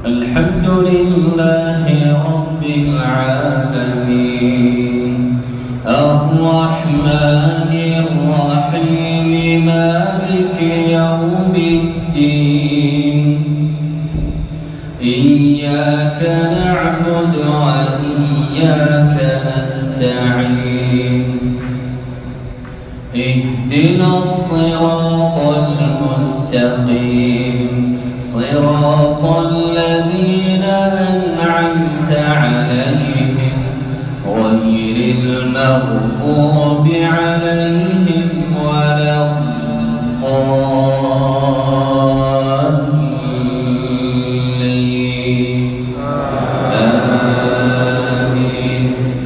الحمد لله رب العالمين الرحمن الرحيم مالك يوم الدين إياك نعبد وإياك نستعين اهدنا الصراط المستقيم صراط الذين أنعمت عليهم غير المغضوب عليهم ولا الضالين آمين.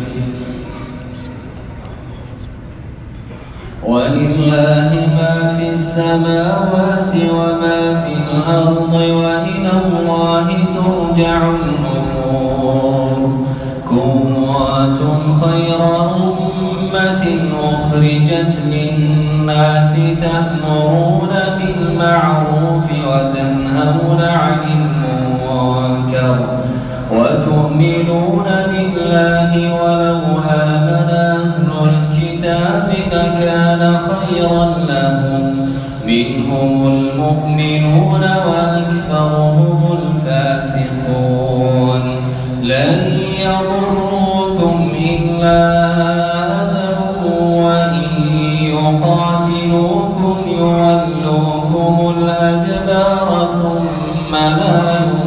ولله ما في السماوات وما في الأرض وإلى الله ترجع الأمور كنتم خير أمة أخرجت للناس تأمرون بالمعروف وتنهون عن المنكر وتؤمنون بالله ولو آمن أهل الكتاب لكان خيرا لهم منهم المؤمنون وأكثرهم الفاسقون لن يضروكم إلا أذى وإن يقاتلوكم يولوكم الأدبار ثم لا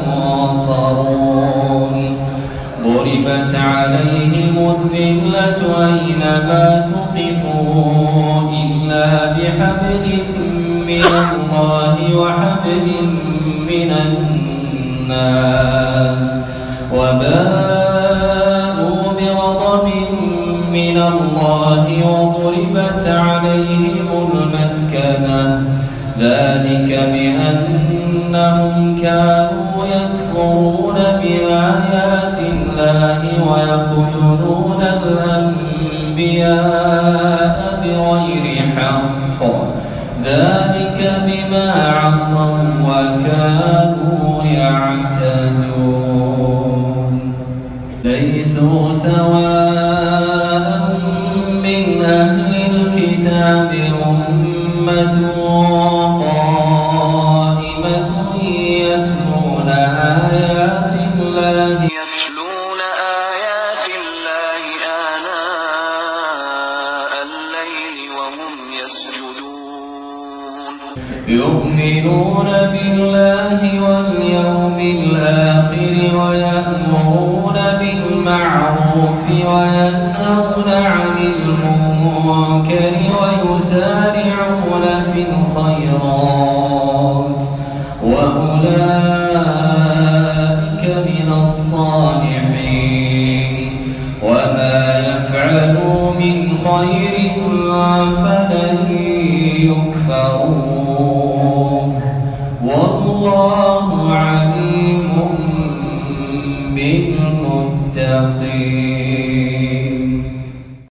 ينصرون ضربت عليهم الذلة أينما ثقفوا إلا بحبل من الله وحبل من الناس وباءوا بغضب من الله وضربت عليهم المسكنة ذلك بأنهم كانوا يكفرون بآيات الله ويقتلون الأنبياء بغير حق ذلك بما عصوا وكانوا يعتدون ليسوا سواء من أهل الكتاب أمة قائمة يتلون آيات الله آناء الليل وهم يسجدون يؤمنون بالله واليوم الآخر ويأمرون بالمعروف وينهون عن المنكر ويسارعون في الخيرات وأولئك من الصالحين وما يفعلوا من خير